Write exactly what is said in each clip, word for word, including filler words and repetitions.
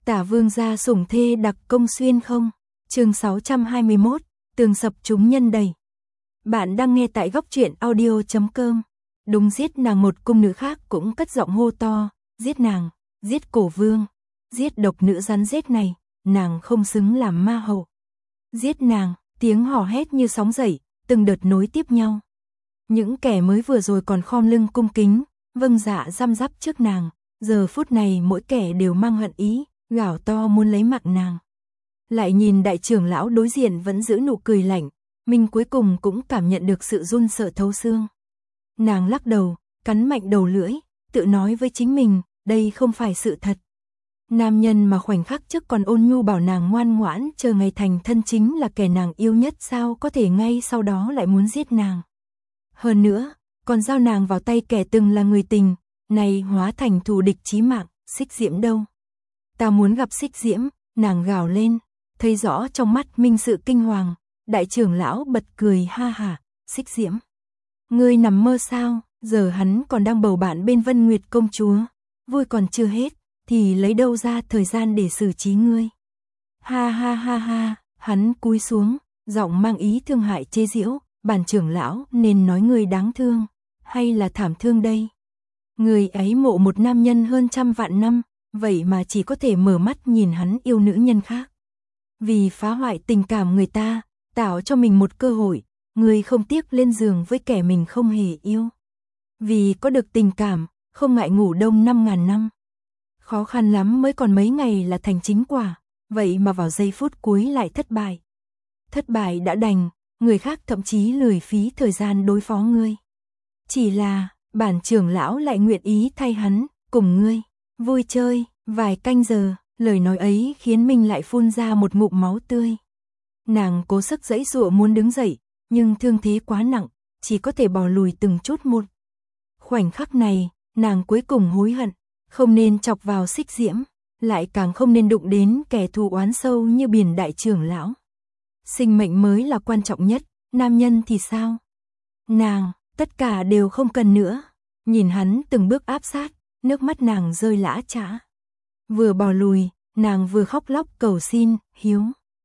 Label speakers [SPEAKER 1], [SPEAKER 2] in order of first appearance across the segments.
[SPEAKER 1] Tả vương gia sủng thê đặc công xuyên không? Chương sáu trăm hai mươi mốt, tường sập chúng nhân đầy. Bạn đang nghe tại góc truyện audio chấm com. Đúng, giết nàng. Một cung nữ khác cũng cất giọng hô to, giết nàng, giết cổ vương, giết độc nữ rắn rết này, nàng không xứng làm ma hậu. Giết nàng, tiếng hò hét như sóng dậy, từng đợt nối tiếp nhau. Những kẻ mới vừa rồi còn khom lưng cung kính, vâng dạ răm rắp trước nàng, giờ phút này mỗi kẻ đều mang hận ý, gào to muốn lấy mạng nàng. Lại nhìn đại trưởng lão đối diện vẫn giữ nụ cười lạnh, mình cuối cùng cũng cảm nhận được sự run sợ thấu xương. Nàng lắc đầu, cắn mạnh đầu lưỡi, tự nói với chính mình, đây không phải sự thật. Nam nhân mà khoảnh khắc trước còn ôn nhu bảo nàng ngoan ngoãn chờ ngày thành thân chính là kẻ nàng yêu nhất, sao có thể ngay sau đó lại muốn giết nàng. Hơn nữa, còn giao nàng vào tay kẻ từng là người tình, này hóa thành thù địch chí mạng. Xích Diễm đâu? Ta muốn gặp Xích Diễm, nàng gào lên, thấy rõ trong mắt mình sự kinh hoàng. Đại trưởng lão bật cười ha hả, Xích Diễm, ngươi nằm mơ sao? Giờ hắn còn đang bầu bạn bên Vân Nguyệt công chúa, vui còn chưa hết, thì lấy đâu ra thời gian để xử trí ngươi? Ha ha ha ha, hắn cúi xuống, giọng mang ý thương hại chế giễu, bản trưởng lão nên nói ngươi đáng thương, hay là thảm thương đây? Người ấy mộ một nam nhân hơn trăm vạn năm, vậy mà chỉ có thể mở mắt nhìn hắn yêu nữ nhân khác. Vì phá hoại tình cảm người ta, tạo cho mình một cơ hội, người không tiếc lên giường với kẻ mình không hề yêu. Vì có được tình cảm, không ngại ngủ đông năm ngàn năm. Khó khăn lắm mới còn mấy ngày là thành chính quả, vậy mà vào giây phút cuối lại thất bại. Thất bại đã đành, người khác thậm chí lười phí thời gian đối phó ngươi. Chỉ là, bản trưởng lão lại nguyện ý thay hắn, cùng ngươi, vui chơi, vài canh giờ, lời nói ấy khiến mình lại phun ra một ngụm máu tươi. Nàng cố sức giãy giụa muốn đứng dậy, nhưng thương thế quá nặng, chỉ có thể bò lùi từng chút một. Khoảnh khắc này, nàng cuối cùng hối hận, không nên chọc vào Xích Diễm, lại càng không nên đụng đến kẻ thù oán sâu như biển đại trưởng lão. Sinh mệnh mới là quan trọng nhất, nam nhân thì sao? Nàng, tất cả đều không cần nữa. Nhìn hắn từng bước áp sát, nước mắt nàng rơi lã chã. Vừa bò lùi, nàng vừa khóc lóc cầu xin, Hiếu.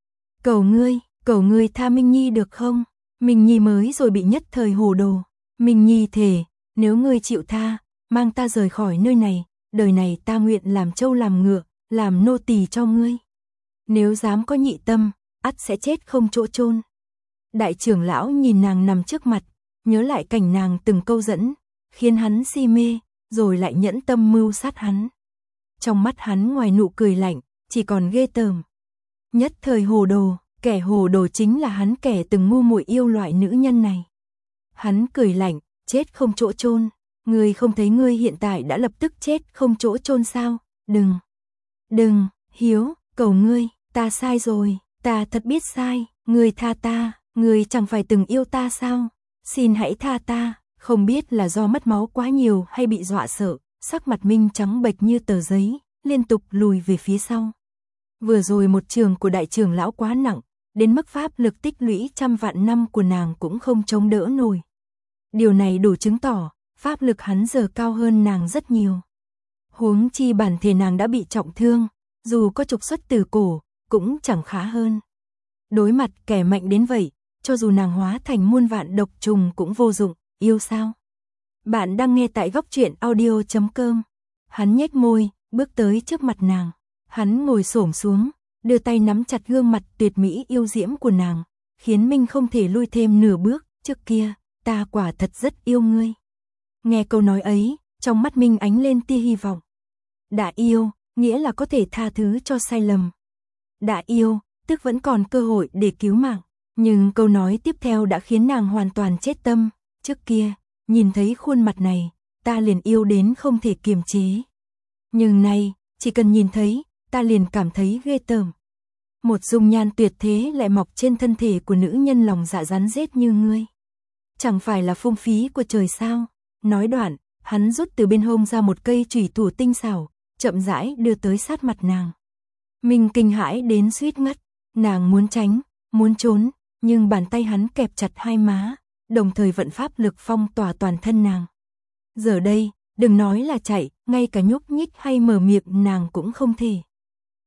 [SPEAKER 1] Cầu ngươi, cầu ngươi tha Minh Nhi được không? Minh Nhi mới rồi bị nhất thời hồ đồ. Minh Nhi thề, nếu ngươi chịu tha, mang ta rời khỏi nơi này, đời này ta nguyện làm trâu làm ngựa, làm nô tỳ cho ngươi. Nếu dám có nhị tâm, ắt sẽ chết không chỗ chôn. Đại trưởng lão nhìn nàng nằm trước mặt, nhớ lại cảnh nàng từng câu dẫn, khiến hắn si mê, rồi lại nhẫn tâm mưu sát hắn. Trong mắt hắn ngoài nụ cười lạnh, chỉ còn ghê tởm. Nhất thời hồ đồ, kẻ hồ đồ chính là hắn, kẻ từng ngu muội yêu loại nữ nhân này. Hắn cười lạnh, chết không chỗ chôn, ngươi không thấy ngươi hiện tại đã lập tức chết không chỗ chôn sao? Đừng, đừng, Hiếu, cầu ngươi, ta sai rồi, ta thật biết sai, ngươi tha ta, ngươi chẳng phải từng yêu ta sao? Xin hãy tha ta. Không biết là do mất máu quá nhiều hay bị dọa sợ, sắc mặt Minh trắng bệch như tờ giấy, liên tục lùi về phía sau. Vừa rồi một trường của đại trưởng lão quá nặng, đến mức pháp lực tích lũy trăm vạn năm của nàng cũng không chống đỡ nổi. Điều này đủ chứng tỏ, pháp lực hắn giờ cao hơn nàng rất nhiều. Huống chi bản thể nàng đã bị trọng thương, dù có trục xuất từ cổ, cũng chẳng khá hơn. Đối mặt kẻ mạnh đến vậy, cho dù nàng hóa thành muôn vạn độc trùng cũng vô dụng. Yêu sao? Bạn đang nghe tại góc truyện audio chấm com. Hắn nhếch môi, bước tới trước mặt nàng. Hắn ngồi xổm xuống, đưa tay nắm chặt gương mặt tuyệt mỹ yêu diễm của nàng, khiến Minh không thể lui thêm nửa bước. Trước kia, ta quả thật rất yêu ngươi. Nghe câu nói ấy, trong mắt Minh ánh lên tia hy vọng. Đã yêu, nghĩa là có thể tha thứ cho sai lầm. Đã yêu, tức vẫn còn cơ hội để cứu mạng. Nhưng câu nói tiếp theo đã khiến nàng hoàn toàn chết tâm. Trước kia, nhìn thấy khuôn mặt này, ta liền yêu đến không thể kiềm chế. Nhưng nay, chỉ cần nhìn thấy, ta liền cảm thấy ghê tởm. Một dung nhan tuyệt thế lại mọc trên thân thể của nữ nhân lòng dạ rắn rết như ngươi. Chẳng phải là phung phí của trời sao? Nói đoạn, hắn rút từ bên hông ra một cây chủy thủ tinh xảo, chậm rãi đưa tới sát mặt nàng. Mình kinh hãi đến suýt ngất, nàng muốn tránh, muốn trốn, nhưng bàn tay hắn kẹp chặt hai má, đồng thời vận pháp lực phong tỏa toàn thân nàng. Giờ đây, đừng nói là chạy, ngay cả nhúc nhích hay mở miệng nàng cũng không thể.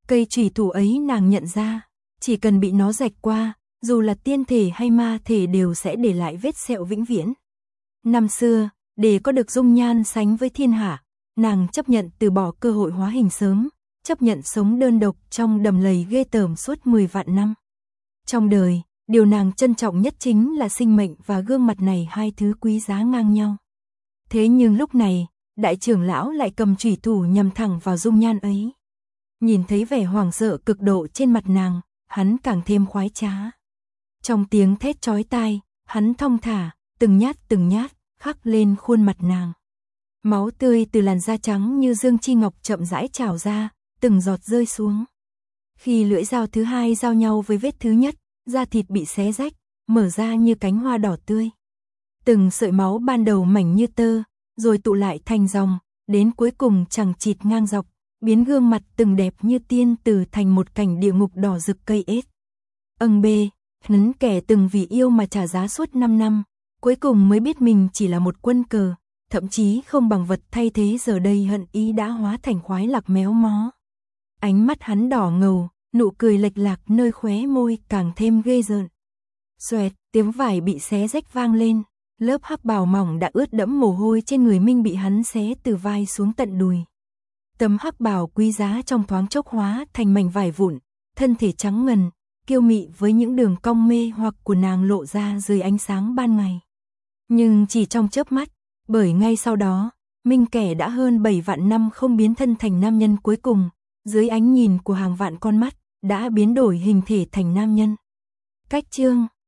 [SPEAKER 1] Cây chủy thủ ấy nàng nhận ra, chỉ cần bị nó rạch qua, dù là tiên thể hay ma thể đều sẽ để lại vết sẹo vĩnh viễn. Năm xưa, để có được dung nhan sánh với thiên hạ, nàng chấp nhận từ bỏ cơ hội hóa hình sớm, chấp nhận sống đơn độc trong đầm lầy ghê tởm suốt mười vạn năm. Trong đời, điều nàng trân trọng nhất chính là sinh mệnh và gương mặt này, hai thứ quý giá ngang nhau. Thế nhưng lúc này, đại trưởng lão lại cầm chủy thủ nhằm thẳng vào dung nhan ấy. Nhìn thấy vẻ hoảng sợ cực độ trên mặt nàng, hắn càng thêm khoái trá. Trong tiếng thét chói tai, hắn thong thả, từng nhát từng nhát, khắc lên khuôn mặt nàng. Máu tươi từ làn da trắng như dương chi ngọc chậm rãi trào ra, từng giọt rơi xuống. Khi lưỡi dao thứ hai giao nhau với vết thứ nhất, da thịt bị xé rách, mở ra như cánh hoa đỏ tươi. Từng sợi máu ban đầu mảnh như tơ, rồi tụ lại thành dòng, đến cuối cùng chằng chịt ngang dọc, biến gương mặt từng đẹp như tiên tử thành một cảnh địa ngục đỏ rực cây ết. Âng bê, hắn kẻ từng vì yêu mà trả giá suốt năm năm, cuối cùng mới biết mình chỉ là một quân cờ, thậm chí không bằng vật thay thế, giờ đây hận ý đã hóa thành khoái lạc méo mó. Ánh mắt hắn đỏ ngầu, nụ cười lệch lạc nơi khóe môi càng thêm ghê rợn. Xoẹt, tiếng vải bị xé rách vang lên, lớp hắc bào mỏng đã ướt đẫm mồ hôi trên người Minh bị hắn xé từ vai xuống tận đùi. Tấm hắc bào quý giá trong thoáng chốc hóa thành mảnh vải vụn, thân thể trắng ngần, kiêu mị với những đường cong mê hoặc của nàng lộ ra dưới ánh sáng ban ngày. Nhưng chỉ trong chớp mắt, bởi ngay sau đó, Minh kẻ đã hơn bảy vạn năm không biến thân thành nam nhân cuối cùng, dưới ánh nhìn của hàng vạn con mắt, đã biến đổi hình thể thành nam nhân. Cách chương